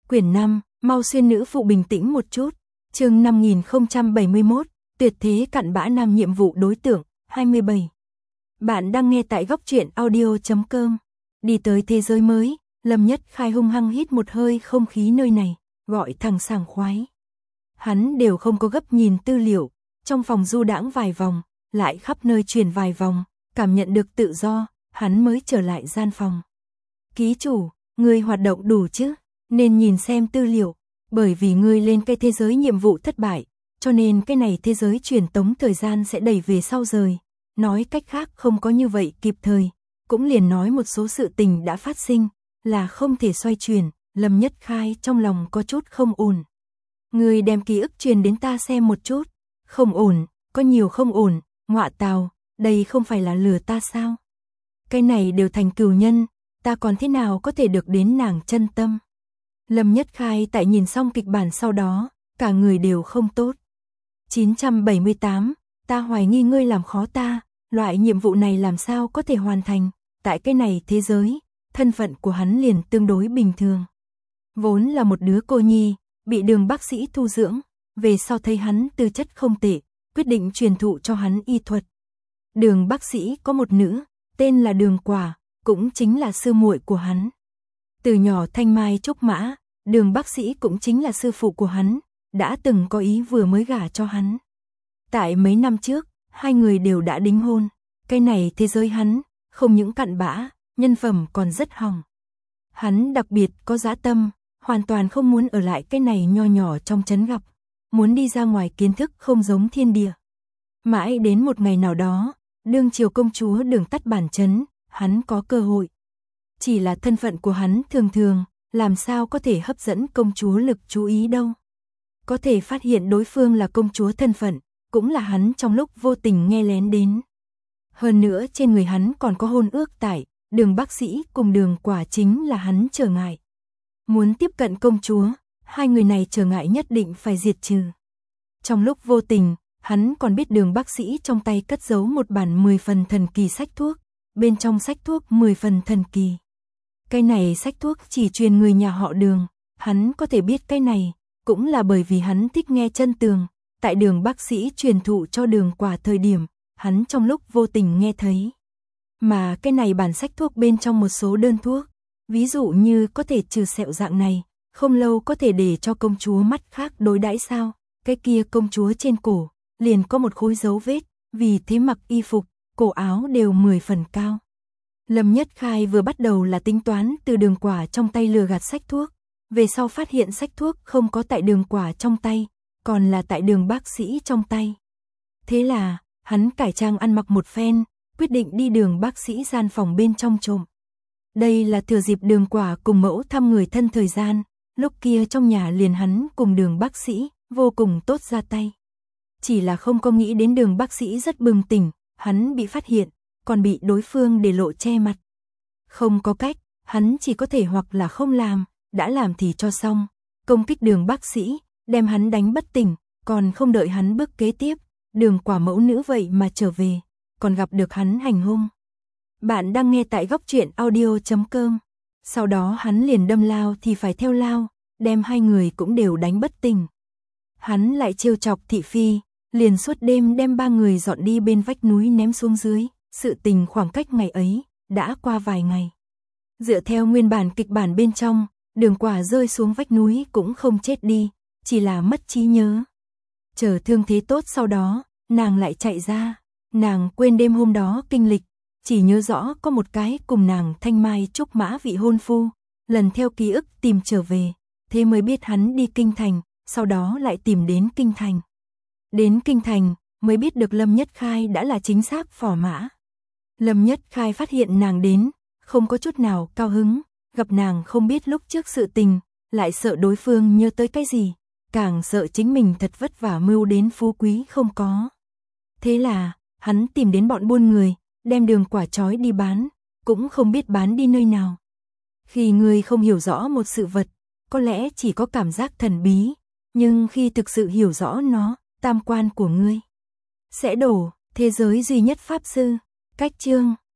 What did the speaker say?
Quyển 5, mau xuyên nữ phụ bình tĩnh một chút. Chương 5071, tuyệt thế cặn bã nam nhiệm vụ đối tượng, 27. Bạn đang nghe tại góc truyện audio.com. Đi tới thế giới mới, Lâm Nhất Khai hung hăng hít một hơi không khí nơi này, gọi thẳng sảng khoái. Hắn đều không có gấp nhìn tư liệu, trong phòng du đãng vài vòng, lại khắp nơi chuyển vài vòng, cảm nhận được tự do, hắn mới trở lại gian phòng. Ký chủ, ngươi hoạt động đủ chứ? Nên nhìn xem tư liệu, bởi vì ngươi lên cái thế giới nhiệm vụ thất bại, cho nên cái này thế giới truyền tống thời gian sẽ đẩy về sau rời. Nói cách khác không có như vậy kịp thời, cũng liền nói một số sự tình đã phát sinh, là không thể xoay chuyển. Lâm Nhất Khai trong lòng có chút không ổn. Ngươi đem ký ức truyền đến ta xem một chút. Không ổn, có nhiều không ổn, ngọa tào, đây không phải là lừa ta sao? Cái này đều thành cừu nhân, ta còn thế nào có thể được đến nàng chân tâm? Lâm Nhất Khai tại nhìn xong kịch bản sau đó, cả người đều không tốt. 978, ta hoài nghi ngươi làm khó ta, loại nhiệm vụ này làm sao có thể hoàn thành, tại cái này thế giới, thân phận của hắn liền tương đối bình thường. Vốn là một đứa cô nhi, bị Đường bác sĩ thu dưỡng, về sau thấy hắn tư chất không tệ, quyết định truyền thụ cho hắn y thuật. Đường bác sĩ có một nữ, tên là Đường Quả, cũng chính là sư muội của hắn. Từ nhỏ thanh mai trúc mã, Đường bác sĩ cũng chính là sư phụ của hắn, đã từng có ý vừa mới gả cho hắn. Tại mấy năm trước, hai người đều đã đính hôn, cái này thế giới hắn, không những cặn bã, nhân phẩm còn rất hỏng. Hắn đặc biệt có dã tâm, hoàn toàn không muốn ở lại cái này nho nhỏ trong trấn gặp, muốn đi ra ngoài kiến thức không giống thiên địa. Mãi đến một ngày nào đó, đương triều công chúa Đường tắt bản trấn, hắn có cơ hội. Chỉ là thân phận của hắn thường thường, làm sao có thể hấp dẫn công chúa lực chú ý đâu. Có thể phát hiện đối phương là công chúa thân phận, cũng là hắn trong lúc vô tình nghe lén đến. Hơn nữa trên người hắn còn có hôn ước tại, Đường bác sĩ cùng Đường Quả chính là hắn trở ngại. Muốn tiếp cận công chúa, hai người này trở ngại nhất định phải diệt trừ. Trong lúc vô tình, hắn còn biết Đường bác sĩ trong tay cất giấu một bản 10 phần thần kỳ sách thuốc, bên trong sách thuốc 10 phần thần kỳ. Cái này sách thuốc chỉ truyền người nhà họ Đường, hắn có thể biết cái này, cũng là bởi vì hắn thích nghe chân tường. Tại Đường bác sĩ truyền thụ cho Đường Quả thời điểm, hắn trong lúc vô tình nghe thấy. Mà cái này bản sách thuốc bên trong một số đơn thuốc, ví dụ như có thể trừ sẹo dạng này, không lâu có thể để cho công chúa mắt khác đối đãi sao, cái kia công chúa trên cổ, liền có một khối dấu vết, vì thế mặc y phục, cổ áo đều 10 phần cao. Lâm Nhất Khai vừa bắt đầu là tính toán từ Đường Quả trong tay lừa gạt sách thuốc, về sau phát hiện sách thuốc không có tại Đường Quả trong tay, còn là tại Đường bác sĩ trong tay. Thế là, hắn cải trang ăn mặc một phen, quyết định đi Đường bác sĩ gian phòng bên trong trộm. Đây là thừa dịp Đường Quả cùng mẫu thăm người thân thời gian, lúc kia trong nhà liền hắn cùng Đường bác sĩ, vô cùng tốt ra tay. Chỉ là không có nghĩ đến Đường bác sĩ rất bừng tỉnh, hắn bị phát hiện, còn bị đối phương để lộ che mặt. Không có cách, hắn chỉ có thể hoặc là không làm, đã làm thì cho xong, công kích Đường bác sĩ, đem hắn đánh bất tỉnh, còn không đợi hắn bước kế tiếp, Đường Quả mẫu nữ vậy mà trở về, còn gặp được hắn hành hung. Bạn đang nghe tại góc truyện audio.com. Sau đó hắn liền đâm lao thì phải theo lao, đem hai người cũng đều đánh bất tỉnh. Hắn lại trêu chọc thị phi, liền suốt đêm đem ba người dọn đi bên vách núi ném xuống dưới. Sự tình khoảng cách ngày ấy, đã qua vài ngày. Dựa theo nguyên bản kịch bản bên trong, Đường Quả rơi xuống vách núi cũng không chết đi, chỉ là mất trí nhớ. Chờ thương thế tốt sau đó, nàng lại chạy ra, nàng quên đêm hôm đó kinh lịch, chỉ nhớ rõ có một cái cùng nàng thanh mai trúc mã vị hôn phu, lần theo ký ức tìm trở về, thế mới biết hắn đi kinh thành, sau đó lại tìm đến kinh thành. Đến kinh thành, mới biết được Lâm Nhất Khai đã là chính xác phò mã. Lâm Nhất Khai phát hiện nàng đến, không có chút nào cao hứng, gặp nàng không biết lúc trước sự tình, lại sợ đối phương nhớ tới cái gì, càng sợ chính mình thật vất vả mưu đến phú quý không có. Thế là, hắn tìm đến bọn buôn người, đem Đường Quả trói đi bán, cũng không biết bán đi nơi nào. Khi người không hiểu rõ một sự vật, có lẽ chỉ có cảm giác thần bí, nhưng khi thực sự hiểu rõ nó, tam quan của ngươi sẽ đổ. Thế giới duy nhất pháp sư, cách chương,